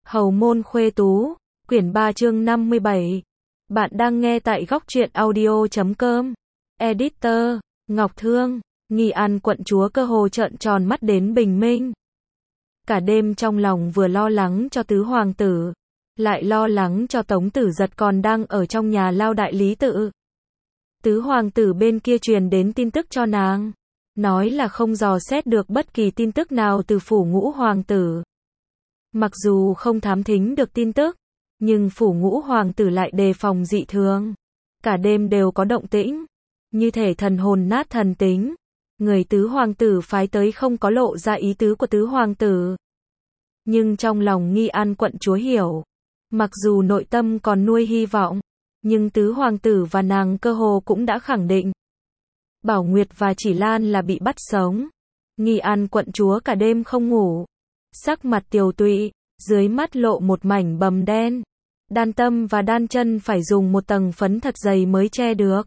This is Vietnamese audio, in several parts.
Hầu môn khuê tú, quyển 3 chương 57. Bạn đang nghe tại góc truyện audio.com. Editor, Ngọc Thương, Nghi An quận chúa cơ hồ trợn tròn mắt đến bình minh. Cả đêm trong lòng vừa lo lắng cho tứ hoàng tử, lại lo lắng cho Tống Tử Giật còn đang ở trong nhà lao đại lý tự. Tứ hoàng tử bên kia truyền đến tin tức cho nàng, nói là không dò xét được bất kỳ tin tức nào từ phủ ngũ hoàng tử. Mặc dù không thám thính được tin tức, nhưng phủ ngũ hoàng tử lại đề phòng dị thường. Cả đêm đều có động tĩnh, như thể thần hồn nát thần tính. Người tứ hoàng tử phái tới không có lộ ra ý tứ của tứ hoàng tử. Nhưng trong lòng Nghi An quận chúa hiểu, mặc dù nội tâm còn nuôi hy vọng, nhưng tứ hoàng tử và nàng cơ hồ cũng đã khẳng định. Bảo Nguyệt và Chỉ Lan là bị bắt sống. Nghi An quận chúa cả đêm không ngủ, sắc mặt tiều tụy, dưới mắt lộ một mảnh bầm đen. Đan tâm và đan chân phải dùng một tầng phấn thật dày mới che được.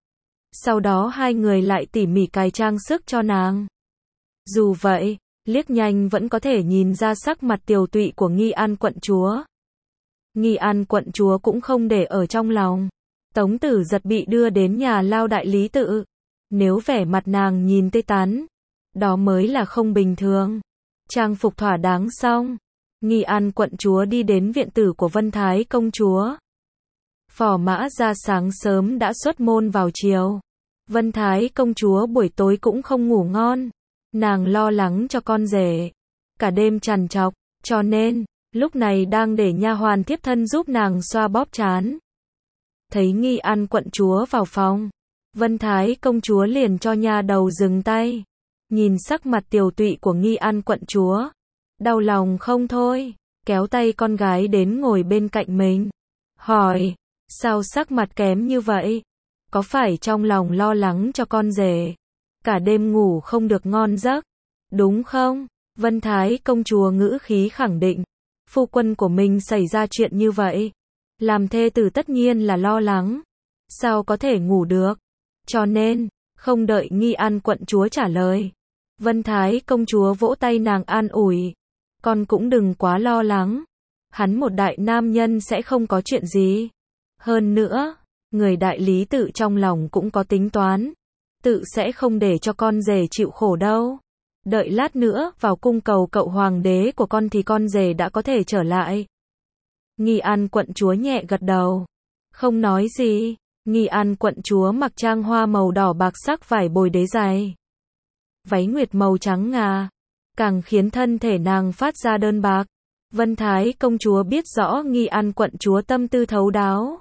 Sau đó hai người lại tỉ mỉ cài trang sức cho nàng. Dù vậy, liếc nhanh vẫn có thể nhìn ra sắc mặt tiều tụy của Nghi An quận chúa. Nghi An quận chúa cũng không để ở trong lòng. Tống Tử Giật bị đưa đến nhà lao đại lý tự. Nếu vẻ mặt nàng nhìn tê tán, đó mới là không bình thường. Trang phục thỏa đáng xong, Nghi An quận chúa đi đến viện tử của Vân Thái công chúa. Phò mã ra sáng sớm đã xuất môn vào chiều. Vân Thái công chúa buổi tối cũng không ngủ ngon. Nàng lo lắng cho con rể, cả đêm trằn trọc, cho nên lúc này đang để nha hoàn thiếp thân giúp nàng xoa bóp trán. Thấy Nghi An quận chúa vào phòng, Vân Thái công chúa liền cho nha đầu dừng tay. Nhìn sắc mặt tiều tụy của Nghi An quận chúa, đau lòng không thôi, kéo tay con gái đến ngồi bên cạnh mình. Hỏi, sao sắc mặt kém như vậy? Có phải trong lòng lo lắng cho con rể? Cả đêm ngủ không được ngon giấc, đúng không? Vân Thái công chúa ngữ khí khẳng định, phu quân của mình xảy ra chuyện như vậy. Làm thê tử tất nhiên là lo lắng, sao có thể ngủ được? Cho nên, không đợi Nghi An quận chúa trả lời, Vân Thái công chúa vỗ tay nàng an ủi. Con cũng đừng quá lo lắng. Hắn một đại nam nhân sẽ không có chuyện gì. Hơn nữa, người đại lý tự trong lòng cũng có tính toán. Tự sẽ không để cho con rể chịu khổ đâu. Đợi lát nữa vào cung cầu cậu hoàng đế của con thì con rể đã có thể trở lại. Nghi An quận chúa nhẹ gật đầu, không nói gì. Nghi An quận chúa mặc trang hoa màu đỏ bạc sắc vải bồi đế dài, váy nguyệt màu trắng ngà, càng khiến thân thể nàng phát ra đơn bạc. Vân Thái công chúa biết rõ Nghi An quận chúa tâm tư thấu đáo,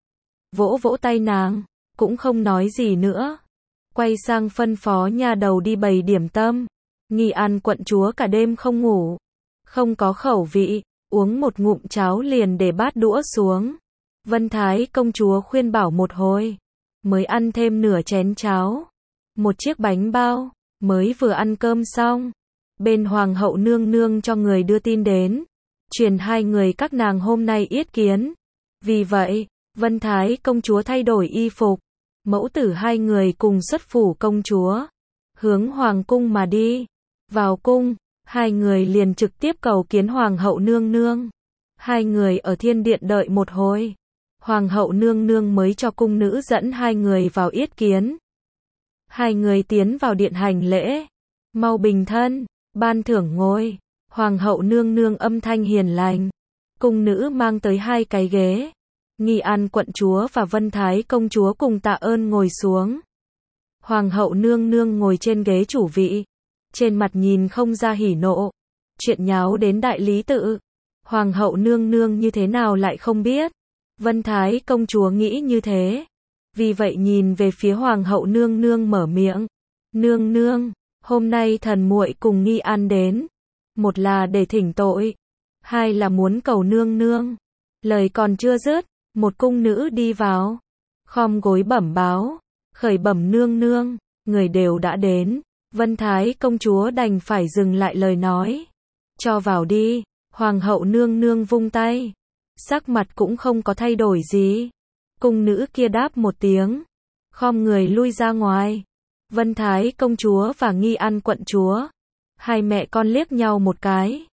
vỗ vỗ tay nàng, cũng không nói gì nữa. Quay sang phân phó nha đầu đi bày điểm tâm. Nghi An quận chúa cả đêm không ngủ, không có khẩu vị, uống một ngụm cháo liền để bát đũa xuống. Vân Thái công chúa khuyên bảo một hồi, mới ăn thêm nửa chén cháo, một chiếc bánh bao. Mới vừa ăn cơm xong, bên hoàng hậu nương nương cho người đưa tin đến, truyền hai người các nàng hôm nay yết kiến. Vì vậy, Vân Thái công chúa thay đổi y phục, mẫu tử hai người cùng xuất phủ công chúa, hướng hoàng cung mà đi. Vào cung, hai người liền trực tiếp cầu kiến hoàng hậu nương nương. Hai người ở thiên điện đợi một hồi, hoàng hậu nương nương mới cho cung nữ dẫn hai người vào yết kiến. Hai người tiến vào điện hành lễ. Mau bình thân, ban thưởng ngồi. Hoàng hậu nương nương âm thanh hiền lành. Cung nữ mang tới hai cái ghế. Nghi An quận chúa và Vân Thái công chúa cùng tạ ơn ngồi xuống. Hoàng hậu nương nương ngồi trên ghế chủ vị. Trên mặt nhìn không ra hỉ nộ. Chuyện nháo đến đại lý tự, hoàng hậu nương nương như thế nào lại không biết. Vân Thái công chúa nghĩ như thế. Vì vậy nhìn về phía hoàng hậu nương nương mở miệng. Nương nương, hôm nay thần muội cùng Nghi An đến. Một là để thỉnh tội, hai là muốn cầu nương nương. Lời còn chưa dứt, một cung nữ đi vào, khom gối bẩm báo. Khởi bẩm nương nương, người đều đã đến. Vân Thái công chúa đành phải dừng lại lời nói. Cho vào đi. Hoàng hậu nương nương vung tay, sắc mặt cũng không có thay đổi gì. Cung nữ kia đáp một tiếng, khom người lui ra ngoài. Vân Thái công chúa và Nghi An quận chúa, hai mẹ con liếc nhau một cái,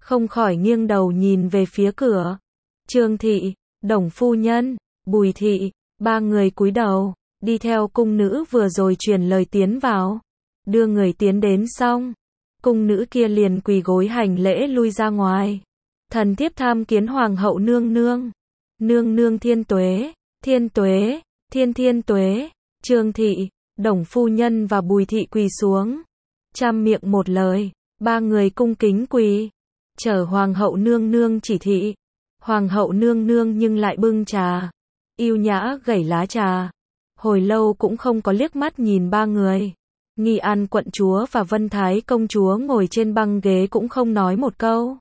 không khỏi nghiêng đầu nhìn về phía cửa. Trương thị, Đồng phu nhân, Bùi thị, ba người cúi đầu, đi theo cung nữ vừa rồi truyền lời tiến vào. Đưa người tiến đến xong, cung nữ kia liền quỳ gối hành lễ lui ra ngoài. Thần thiếp tham kiến hoàng hậu nương nương. Nương nương thiên tuế, thiên tuế, thiên thiên tuế. Trương thị, Đồng phu nhân và Bùi thị quỳ xuống. Trăm miệng một lời, ba người cung kính quỳ. Chờ hoàng hậu nương nương chỉ thị. Hoàng hậu nương nương nhưng lại bưng trà, yêu nhã gẩy lá trà. Hồi lâu cũng không có liếc mắt nhìn ba người. Nghi An quận chúa và Vân Thái công chúa ngồi trên băng ghế cũng không nói một câu.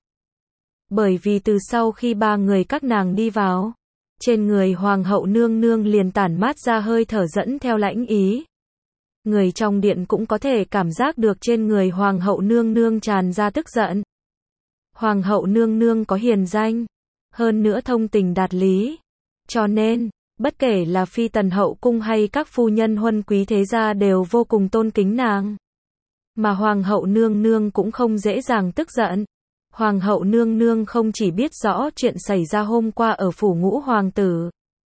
Bởi vì từ sau khi ba người các nàng đi vào, trên người hoàng hậu nương nương liền tản mát ra hơi thở dẫn theo lãnh ý. Người trong điện cũng có thể cảm giác được trên người hoàng hậu nương nương tràn ra tức giận. Hoàng hậu nương nương có hiền danh, hơn nữa thông tình đạt lý. Cho nên, bất kể là phi tần hậu cung hay các phu nhân huân quý thế gia đều vô cùng tôn kính nàng. Mà hoàng hậu nương nương cũng không dễ dàng tức giận. Hoàng hậu nương nương không chỉ biết rõ chuyện xảy ra hôm qua ở phủ ngũ hoàng tử,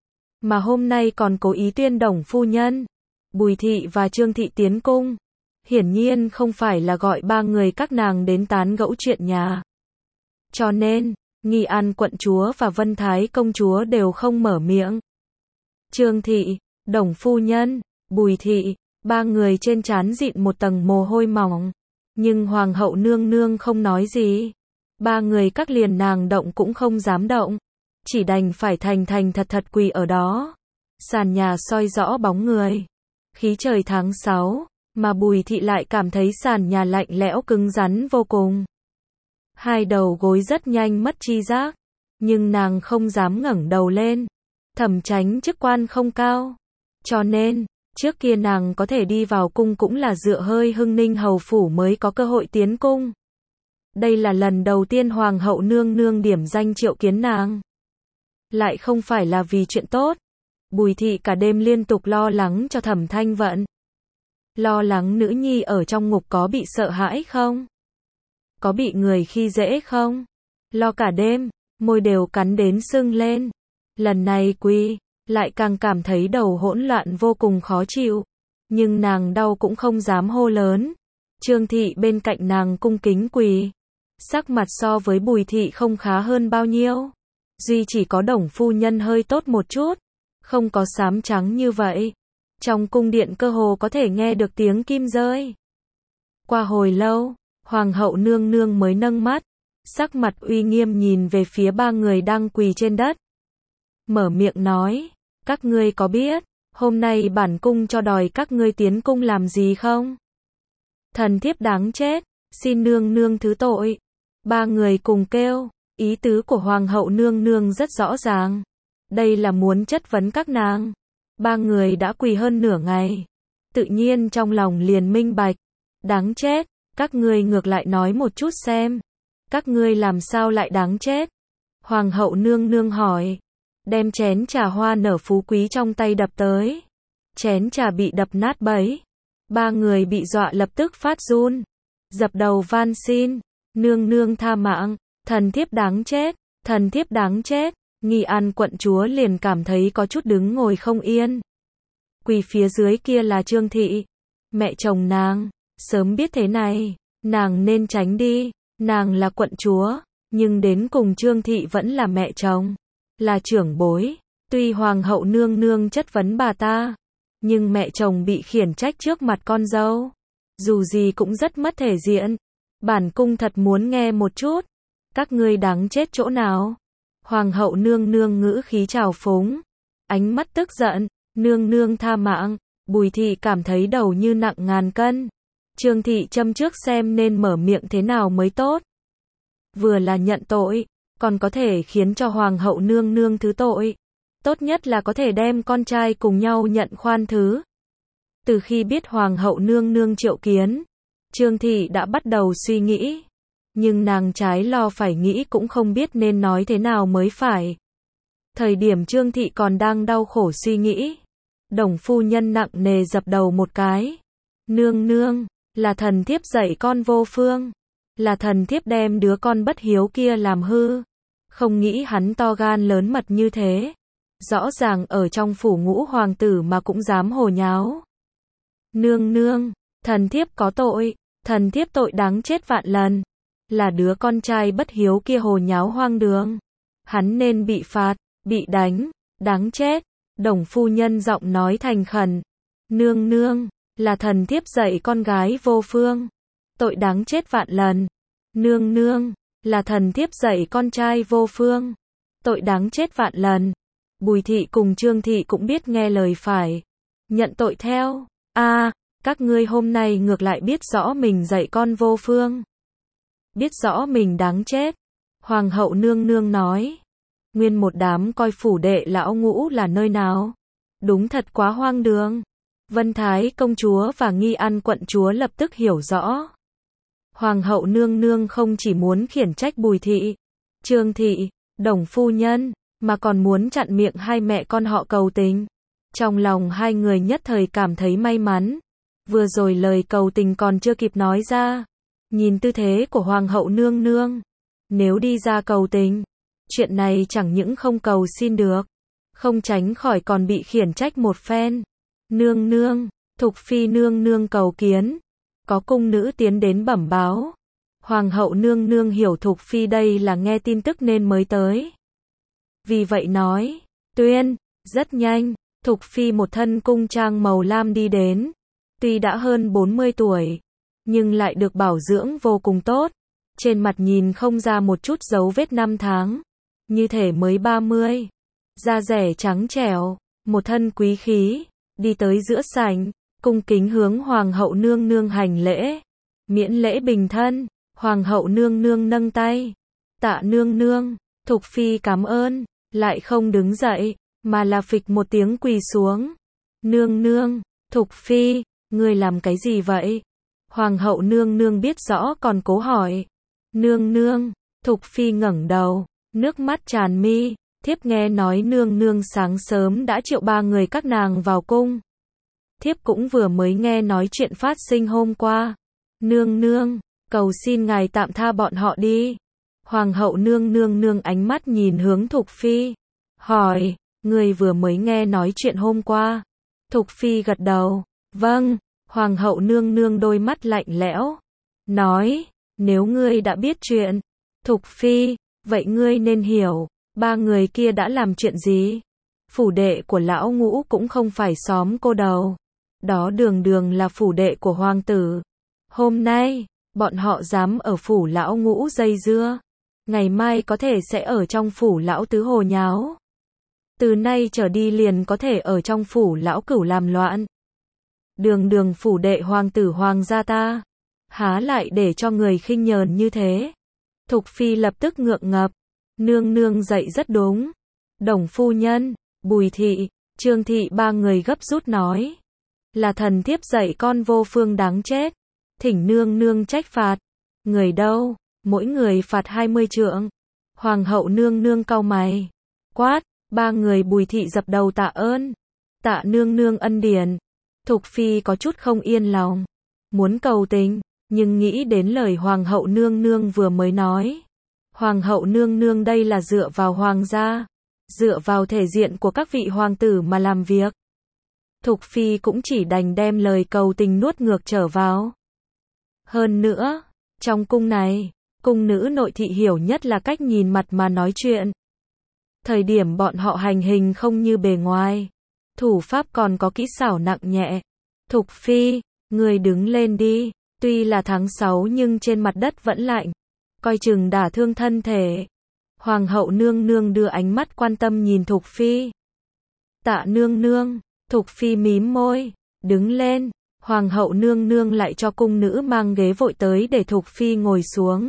mà hôm nay còn cố ý tuyên Đồng phu nhân, Bùi thị và Trương thị tiến cung. Hiển nhiên không phải là gọi ba người các nàng đến tán gẫu chuyện nhà. Cho nên, Nghi An quận chúa và Vân Thái công chúa đều không mở miệng. Trương thị, Đồng phu nhân, Bùi thị, ba người trên trán dịn một tầng mồ hôi mỏng. Nhưng hoàng hậu nương nương không nói gì. Ba người các liền nàng động cũng không dám động. Chỉ đành phải thành thành thật thật quỳ ở đó. Sàn nhà soi rõ bóng người. Khí trời tháng 6, mà Bùi thị lại cảm thấy sàn nhà lạnh lẽo cứng rắn vô cùng. Hai đầu gối rất nhanh mất tri giác, nhưng nàng không dám ngẩng đầu lên. Thẩm Chánh chức quan không cao, cho nên, trước kia nàng có thể đi vào cung cũng là dựa hơi Hưng Ninh hầu phủ mới có cơ hội tiến cung. Đây là lần đầu tiên hoàng hậu nương nương điểm danh triệu kiến nàng. Lại không phải là vì chuyện tốt. Bùi thị cả đêm liên tục lo lắng cho Thẩm Thanh Vận. Lo lắng nữ nhi ở trong ngục có bị sợ hãi không? Có bị người khi dễ không? Lo cả đêm, môi đều cắn đến sưng lên. Lần này quỳ, lại càng cảm thấy đầu hỗn loạn vô cùng khó chịu. Nhưng nàng đau cũng không dám hô lớn. Trương thị bên cạnh nàng cung kính quỳ. Sắc mặt so với Bùi thị không khá hơn bao nhiêu. Duy chỉ có Đồng phu nhân hơi tốt một chút. Không có xám trắng như vậy. Trong cung điện cơ hồ có thể nghe được tiếng kim rơi. Qua hồi lâu, hoàng hậu nương nương mới nâng mắt. Sắc mặt uy nghiêm nhìn về phía ba người đang quỳ trên đất. Mở miệng nói, các ngươi có biết, hôm nay bản cung cho đòi các ngươi tiến cung làm gì không? Thần thiếp đáng chết, xin nương nương thứ tội. Ba người cùng kêu, ý tứ của hoàng hậu nương nương rất rõ ràng. Đây là muốn chất vấn các nàng. Ba người đã quỳ hơn nửa ngày. Tự nhiên trong lòng liền minh bạch. Đáng chết, các ngươi ngược lại nói một chút xem. Các ngươi làm sao lại đáng chết? Hoàng hậu nương nương hỏi. Đem chén trà hoa nở phú quý trong tay đập tới. Chén trà bị đập nát bấy. Ba người bị dọa lập tức phát run. Dập đầu van xin. Nương nương tha mạng. Thần thiếp đáng chết. Thần thiếp đáng chết. Nghi An quận chúa liền cảm thấy có chút đứng ngồi không yên. Quỳ phía dưới kia là Trương thị. Mẹ chồng nàng. Sớm biết thế này. Nàng nên tránh đi. Nàng là quận chúa. Nhưng đến cùng Trương thị vẫn là mẹ chồng. Là trưởng bối. Tuy hoàng hậu nương nương chất vấn bà ta. Nhưng mẹ chồng bị khiển trách trước mặt con dâu. Dù gì cũng rất mất thể diện. Bản cung thật muốn nghe một chút. Các ngươi đáng chết chỗ nào? Hoàng hậu nương nương ngữ khí trào phúng. Ánh mắt tức giận. Nương nương tha mạng. Bùi thị cảm thấy đầu như nặng ngàn cân. Trương thị châm trước xem nên mở miệng thế nào mới tốt. Vừa là nhận tội, còn có thể khiến cho hoàng hậu nương nương thứ tội. Tốt nhất là có thể đem con trai cùng nhau nhận khoan thứ. Từ khi biết hoàng hậu nương nương triệu kiến, Trương thị đã bắt đầu suy nghĩ. Nhưng nàng trái lo phải nghĩ cũng không biết nên nói thế nào mới phải. Thời điểm Trương thị còn đang đau khổ suy nghĩ, Đồng phu nhân nặng nề dập đầu một cái. Nương nương, là thần thiếp dạy con vô phương. là thần thiếp đem đứa con bất hiếu kia làm hư. Không nghĩ hắn to gan lớn mật như thế. Rõ ràng ở trong phủ ngũ hoàng tử mà cũng dám hồ nháo. Nương nương, thần thiếp có tội, thần thiếp tội đáng chết vạn lần. Là đứa con trai bất hiếu kia hồ nháo hoang đường. Hắn nên bị phạt, bị đánh, đáng chết. Đồng phu nhân giọng nói thành khẩn. Nương nương, là thần thiếp dạy con gái vô phương. Tội đáng chết vạn lần. Nương nương, là thần thiếp dạy con trai vô phương. Tội đáng chết vạn lần. Bùi thị cùng Trương thị cũng biết nghe lời phải. Nhận tội theo. Các ngươi hôm nay ngược lại biết rõ mình dạy con vô phương. Biết rõ mình đáng chết. Hoàng hậu nương nương nói. Nguyên một đám coi phủ đệ lão ngũ là nơi nào. Đúng thật quá hoang đường. Vân Thái công chúa và Nghi An quận chúa lập tức hiểu rõ. Hoàng hậu nương nương không chỉ muốn khiển trách Bùi thị, Trương thị, Đồng phu nhân, mà còn muốn chặn miệng hai mẹ con họ cầu tình. Trong lòng hai người nhất thời cảm thấy may mắn. Vừa rồi lời cầu tình còn chưa kịp nói ra. Nhìn tư thế của Hoàng hậu nương nương. Nếu đi ra cầu tình, chuyện này chẳng những không cầu xin được, không tránh khỏi còn bị khiển trách một phen. Nương nương, Thục phi nương nương cầu kiến. Có cung nữ tiến đến bẩm báo. Hoàng hậu nương nương hiểu Thục phi đây là nghe tin tức nên mới tới. Vì vậy nói, tuyên, rất nhanh, Thục phi một thân cung trang màu lam đi đến. Tuy đã hơn 40 tuổi, nhưng lại được bảo dưỡng vô cùng tốt. Trên mặt nhìn không ra một chút dấu vết năm tháng. Như thể mới 30. Da dẻ trắng trẻo, một thân quý khí. Đi tới giữa sảnh, cung kính hướng Hoàng hậu nương nương hành lễ. Miễn lễ bình thân, Hoàng hậu nương nương nâng tay. Tạ nương nương, Thục phi cảm ơn, lại không đứng dậy, mà là phịch một tiếng quỳ xuống. Nương nương, Thục phi, ngươi làm cái gì vậy? Hoàng hậu nương nương biết rõ còn cố hỏi. Nương nương, Thục phi ngẩng đầu, nước mắt tràn mi. Thiếp nghe nói nương nương sáng sớm đã triệu 3 người các nàng vào cung. Thiếp cũng vừa mới nghe nói chuyện phát sinh hôm qua. Nương nương, cầu xin ngài tạm tha bọn họ đi. Hoàng hậu nương nương ánh mắt nhìn hướng Thục phi. Hỏi, người vừa mới nghe nói chuyện hôm qua. Thục phi gật đầu. Vâng. Hoàng hậu nương nương đôi mắt lạnh lẽo. Nói, nếu ngươi đã biết chuyện, Thục phi, vậy ngươi nên hiểu. 3 người kia đã làm chuyện gì? Phủ đệ của lão ngũ cũng không phải xóm cô đầu. Đó đường đường là phủ đệ của hoàng tử. Hôm nay, bọn họ dám ở phủ lão ngũ dây dưa. Ngày mai có thể sẽ ở trong phủ lão tứ hồ nháo. Từ nay trở đi liền có thể ở trong phủ lão cửu làm loạn. Đường đường phủ đệ hoàng tử hoàng gia ta. Há lại để cho người khinh nhờn như thế. Thục phi lập tức ngượng ngập. Nương nương dạy rất đúng. Đồng phu nhân, Bùi thị, Trương thị 3 người gấp rút nói. Là thần thiếp dạy con vô phương đáng chết. Thỉnh nương nương trách phạt. Người đâu? Mỗi người phạt 20 trượng. Hoàng hậu nương nương cau mày. Quát, 3 người Bùi thị dập đầu tạ ơn. Tạ nương nương ân điển. Thục phi có chút không yên lòng. Muốn cầu tình, nhưng nghĩ đến lời Hoàng hậu nương nương vừa mới nói. Hoàng hậu nương nương đây là dựa vào hoàng gia, dựa vào thể diện của các vị hoàng tử mà làm việc. Thục phi cũng chỉ đành đem lời cầu tình nuốt ngược trở vào. Hơn nữa, trong cung này, cung nữ nội thị hiểu nhất là cách nhìn mặt mà nói chuyện. Thời điểm bọn họ hành hình không như bề ngoài, thủ pháp còn có kỹ xảo nặng nhẹ. Thục phi, người đứng lên đi, tuy là tháng 6 nhưng trên mặt đất vẫn lạnh. Coi chừng đả thương thân thể. Hoàng hậu nương nương đưa ánh mắt quan tâm nhìn Thục phi. Tạ nương nương, Thục phi mím môi, đứng lên. Hoàng hậu nương nương lại cho cung nữ mang ghế vội tới để Thục phi ngồi xuống.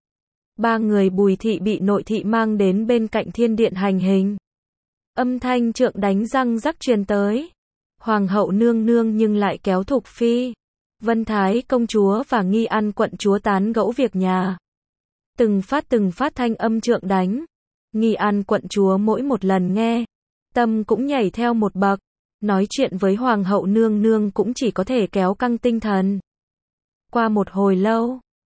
3 người Bùi thị bị nội thị mang đến bên cạnh thiên điện hành hình. Âm thanh trượng đánh răng rắc truyền tới. Hoàng hậu nương nương nhưng lại kéo Thục phi, Vân Thái công chúa và Nghi An quận chúa tán gẫu việc nhà. Từng phát thanh âm trượng đánh. Nghi An quận chúa mỗi một lần nghe, tâm cũng nhảy theo một bậc. Nói chuyện với Hoàng hậu nương nương cũng chỉ có thể kéo căng tinh thần. Qua một hồi lâu,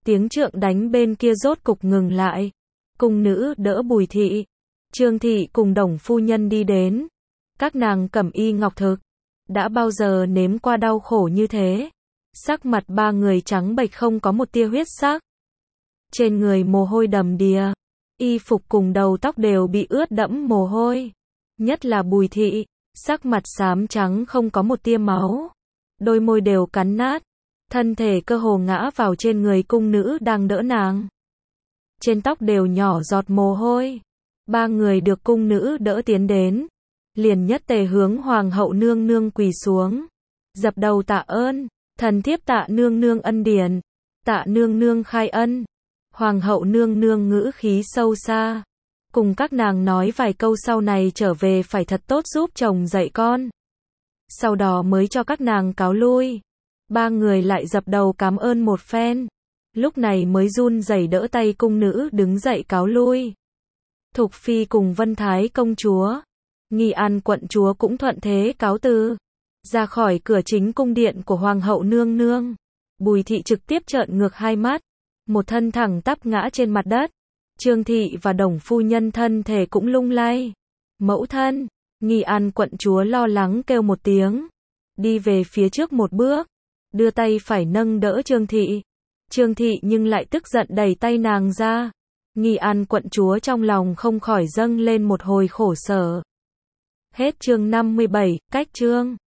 Tiếng trượng đánh bên kia rốt cục ngừng lại. Cung nữ đỡ Bùi thị. Trương thị cùng Đồng phu nhân đi đến. Các nàng cẩm y ngọc thực. Đã bao giờ nếm qua đau khổ như thế? Sắc mặt ba người trắng bệch không có một tia huyết sắc. Trên người mồ hôi đầm đìa. Y phục cùng đầu tóc đều bị ướt đẫm mồ hôi. Nhất là Bùi thị. Sắc mặt xám trắng không có một tia máu. Đôi môi đều cắn nát. Thân thể cơ hồ ngã vào trên người cung nữ đang đỡ nàng. Trên tóc đều nhỏ giọt mồ hôi. Ba người được cung nữ đỡ tiến đến. Liền nhất tề hướng hoàng hậu nương nương quỳ xuống. Dập đầu tạ ơn. Thần thiếp tạ nương nương ân điển. Tạ nương nương khai ân. Hoàng hậu nương nương ngữ khí sâu xa. Cùng các nàng nói vài câu sau này trở về phải thật tốt giúp chồng dạy con. Sau đó mới cho các nàng cáo lui. Ba người lại dập đầu cảm ơn một phen. Lúc này mới run rẩy đỡ tay cung nữ đứng dậy cáo lui. Thục phi cùng Vân Thái công chúa, Nghi An quận chúa cũng thuận thế cáo từ. Ra khỏi cửa chính cung điện của hoàng hậu nương nương. Bùi thị trực tiếp trợn ngược hai mắt. Một thân thẳng tắp ngã trên mặt đất. Trương thị và Đồng phu nhân thân thể cũng lung lay. Mẫu thân, Nghi An quận chúa lo lắng kêu một tiếng. Đi về phía trước một bước. Đưa tay phải nâng đỡ Trương thị. Trương thị nhưng lại tức giận đẩy tay nàng ra. Nghi An quận chúa trong lòng không khỏi dâng lên một hồi khổ sở. Hết chương 57, cách chương.